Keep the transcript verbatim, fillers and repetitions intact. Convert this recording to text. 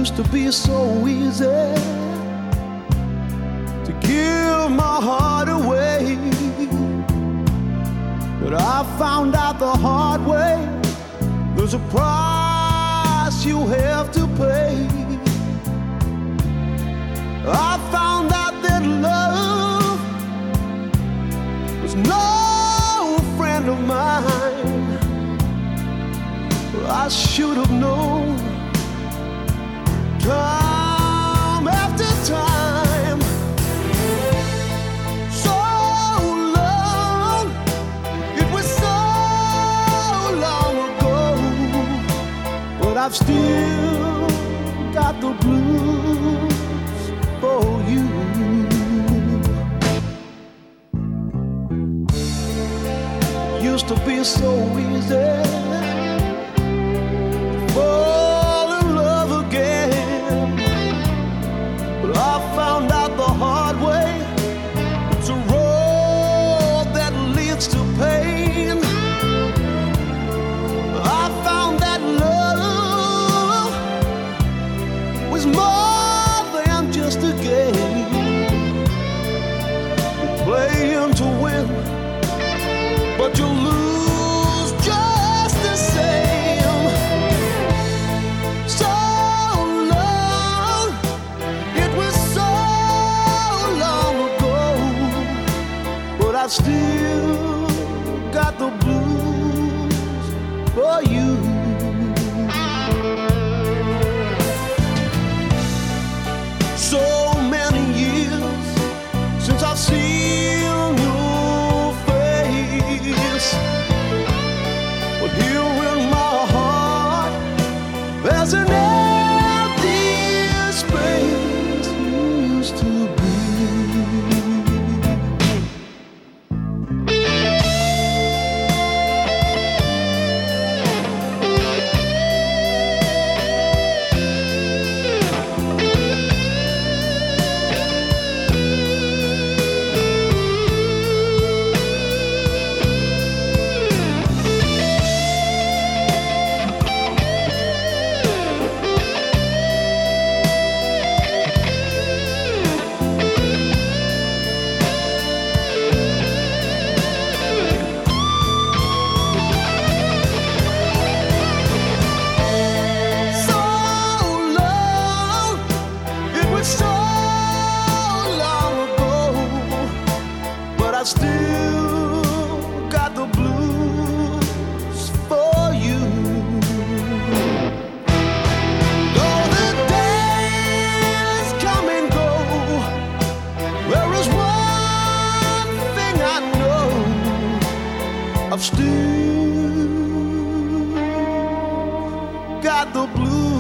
Used to be so easy to give my heart away, but I found out the hard way there's a price you have to pay. I found out that love was no friend of mine. I should have known time after time. So long, it was so long ago, but I've still got the blues for you. Used to be so easy fall in love again, but I found out the hard way it's a road that leads to pain. I found that love was more than just a game. You're playing to win, but you lose just the same. So long, it was so long ago, but I've still got the blues for you. So many years since I've seen your face, but here in my heart there's an empty space you used to be. I still got the blues for you. Though the days come and go, there is one thing I know, I've still got the blues